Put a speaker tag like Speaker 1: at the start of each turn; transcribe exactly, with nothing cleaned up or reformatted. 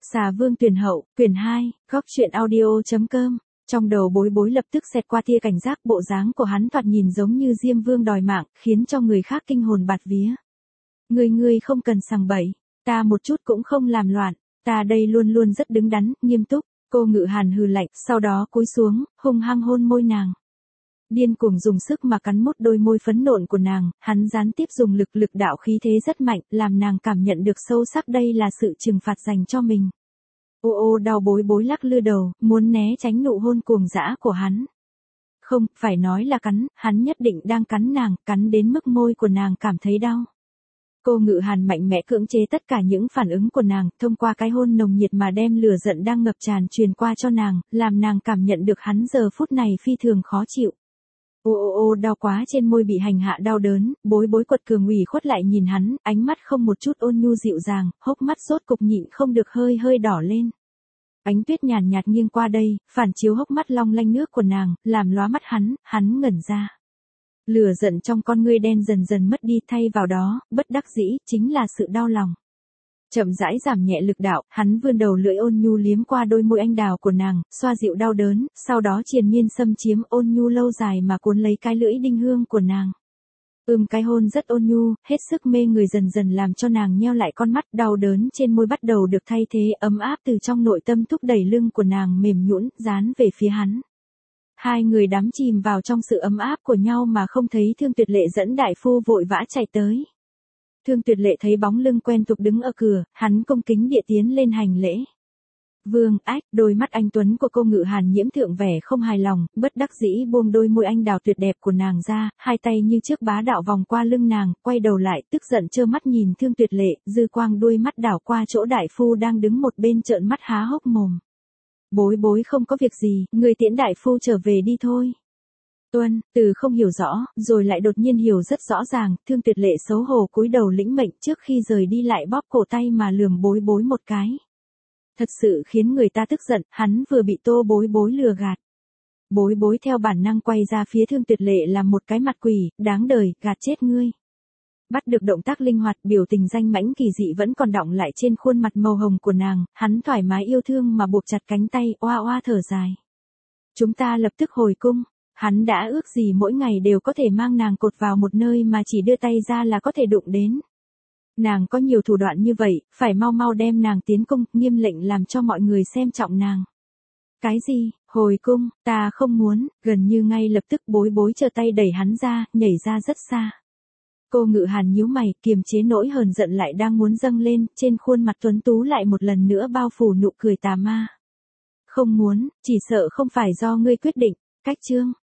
Speaker 1: Xà Vương Tuyển Hậu, quyển hai, góc truyện audio.com. Trong đầu Bối Bối lập tức xẹt qua tia cảnh giác, bộ dáng của hắn thoạt nhìn giống như Diêm Vương đòi mạng, khiến cho người khác kinh hồn bạt vía. Ngươi ngươi không cần sằng bậy, ta một chút cũng không làm loạn, ta đây luôn luôn rất đứng đắn, nghiêm túc. Cô Ngự Hàn hừ lạnh, sau đó cúi xuống, hung hăng hôn môi nàng. Điên cuồng dùng sức mà cắn mút đôi môi phấn nộn của nàng, hắn gián tiếp dùng lực lực đạo khí thế rất mạnh, làm nàng cảm nhận được sâu sắc đây là sự trừng phạt dành cho mình. Ô ô đau Bối Bối lắc lư đầu, muốn né tránh nụ hôn cuồng dã của hắn. Không, phải nói là cắn, hắn nhất định đang cắn nàng, cắn đến mức môi của nàng cảm thấy đau. Cô Ngự Hàn mạnh mẽ cưỡng chế tất cả những phản ứng của nàng, thông qua cái hôn nồng nhiệt mà đem lửa giận đang ngập tràn truyền qua cho nàng, làm nàng cảm nhận được hắn giờ phút này phi thường khó chịu. Ô ô ô đau quá, trên môi bị hành hạ đau đớn, Bối Bối quật cường ủy khuất lại nhìn hắn, ánh mắt không một chút ôn nhu dịu dàng, hốc mắt rốt cục nhịn không được hơi hơi đỏ lên. Ánh tuyết nhàn nhạt nghiêng qua đây, phản chiếu hốc mắt long lanh nước của nàng, làm lóa mắt hắn, hắn ngẩn ra. Lửa giận trong con ngươi đen dần dần mất đi, thay vào đó, bất đắc dĩ, chính là sự đau lòng. Chậm rãi giảm nhẹ lực đạo, hắn vươn đầu lưỡi ôn nhu liếm qua đôi môi anh đào của nàng, xoa dịu đau đớn, sau đó triền miên xâm chiếm, ôn nhu lâu dài mà cuốn lấy cái lưỡi đinh hương của nàng. Ừm cái hôn rất ôn nhu, hết sức mê người dần dần làm cho nàng nheo lại con mắt, đau đớn trên môi bắt đầu được thay thế, ấm áp từ trong nội tâm thúc đẩy lưng của nàng mềm nhũn, dán về phía hắn. Hai người đắm chìm vào trong sự ấm áp của nhau mà không thấy Thương Tuyệt Lệ dẫn đại phu vội vã chạy tới. Thương Tuyệt Lệ thấy bóng lưng quen thuộc đứng ở cửa, hắn cung kính địa tiến lên hành lễ. Vương, ách, đôi mắt anh tuấn của cô Ngự Hàn nhiễm thượng vẻ không hài lòng, bất đắc dĩ buông đôi môi anh đào tuyệt đẹp của nàng ra, hai tay như trước bá đạo vòng qua lưng nàng, quay đầu lại, tức giận trơ mắt nhìn Thương Tuyệt Lệ, dư quang đuôi mắt đảo qua chỗ đại phu đang đứng một bên trợn mắt há hốc mồm. Bối Bối không có việc gì, người tiễn đại phu trở về đi thôi. Tuân, từ không hiểu rõ, rồi lại đột nhiên hiểu rất rõ ràng, Thương Tuyệt Lệ xấu hổ cúi đầu lĩnh mệnh, trước khi rời đi lại bóp cổ tay mà lườm Bối Bối một cái. Thật sự khiến người ta tức giận, hắn vừa bị Tô Bối Bối lừa gạt. Bối Bối theo bản năng quay ra phía Thương Tuyệt Lệ làm một cái mặt quỷ, đáng đời, gạt chết ngươi. Bắt được động tác linh hoạt, biểu tình danh mãnh kỳ dị vẫn còn đọng lại trên khuôn mặt màu hồng của nàng, hắn thoải mái yêu thương mà buộc chặt cánh tay, oa oa thở dài. Chúng ta lập tức hồi cung, hắn đã ước gì mỗi ngày đều có thể mang nàng cột vào một nơi mà chỉ đưa tay ra là có thể đụng đến. Nàng có nhiều thủ đoạn như vậy, phải mau mau đem nàng tiến cung, nghiêm lệnh làm cho mọi người xem trọng nàng. Cái gì, hồi cung, ta không muốn, gần như ngay lập tức Bối Bối giơ tay đẩy hắn ra, nhảy ra rất xa. Cô Ngự Hàn nhíu mày, kiềm chế nỗi hờn giận lại đang muốn dâng lên, trên khuôn mặt tuấn tú lại một lần nữa bao phủ nụ cười tà ma. Không muốn, chỉ sợ không phải do ngươi quyết định, cách chương.